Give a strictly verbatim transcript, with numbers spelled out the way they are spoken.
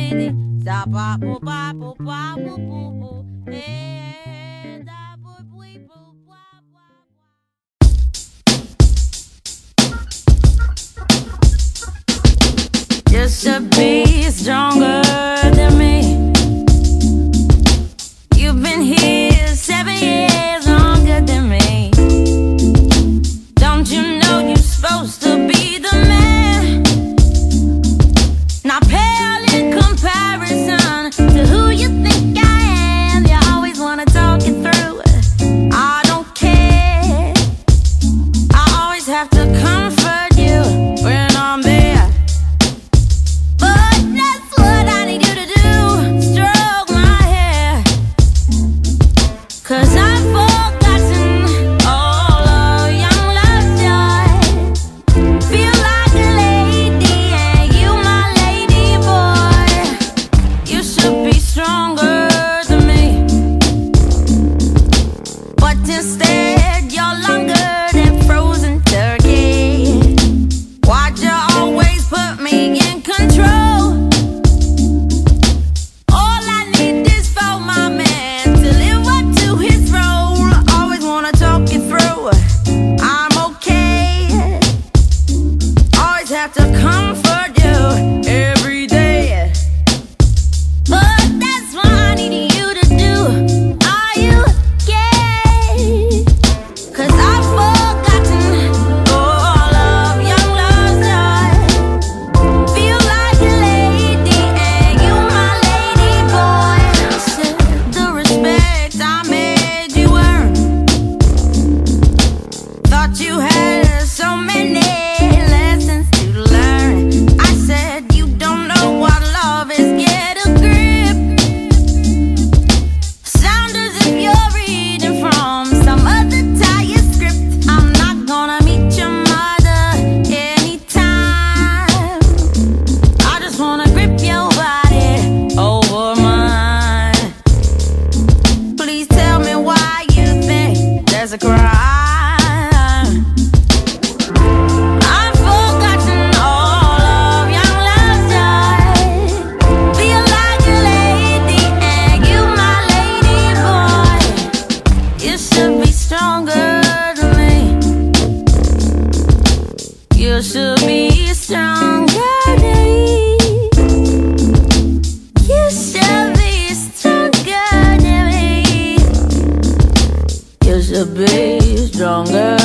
lady. Stop, bop, bop, bop, bop, bop, bop, bop. Hey, da, bop, bop, bop, bop, bop. Just to be stronger than me. You've been here seven years longer than me. Don't you know you're supposed to be the man? Not pale in comparison to who you think I am. You always wanna talk it through. I don't care. I always have to comfort you when I'm there. But that's what I need you to do. Stroke my hair. Cause I've forgotten all of young love's joy. Feel like a lady and you my lady boy. You should be stronger than me, but instead you're longer than frozen turkey. Why'd you always put me in control? All I need is for my man to live up to his role. Always wanna talk it through. I'm okay. Always have to comfort you every day. But that's what I need you to do. Are you gay? Cause I've forgotten all of young love's joy. Feel like a lady and you my lady boy. Said the respect I made you earn. Thought you had so many lessons to learn. I said you don't know what love is. Get a grip. Sound as if you're reading from some other tired script. I'm not gonna meet your mother anytime. I just wanna grip your body over mine. Please tell me why you think there's a crime. I've forgotten all of young love's joy. Feel like a lady and you my lady boy. You should be stronger than me. You should be stronger than me. You should be stronger than me. You should be stronger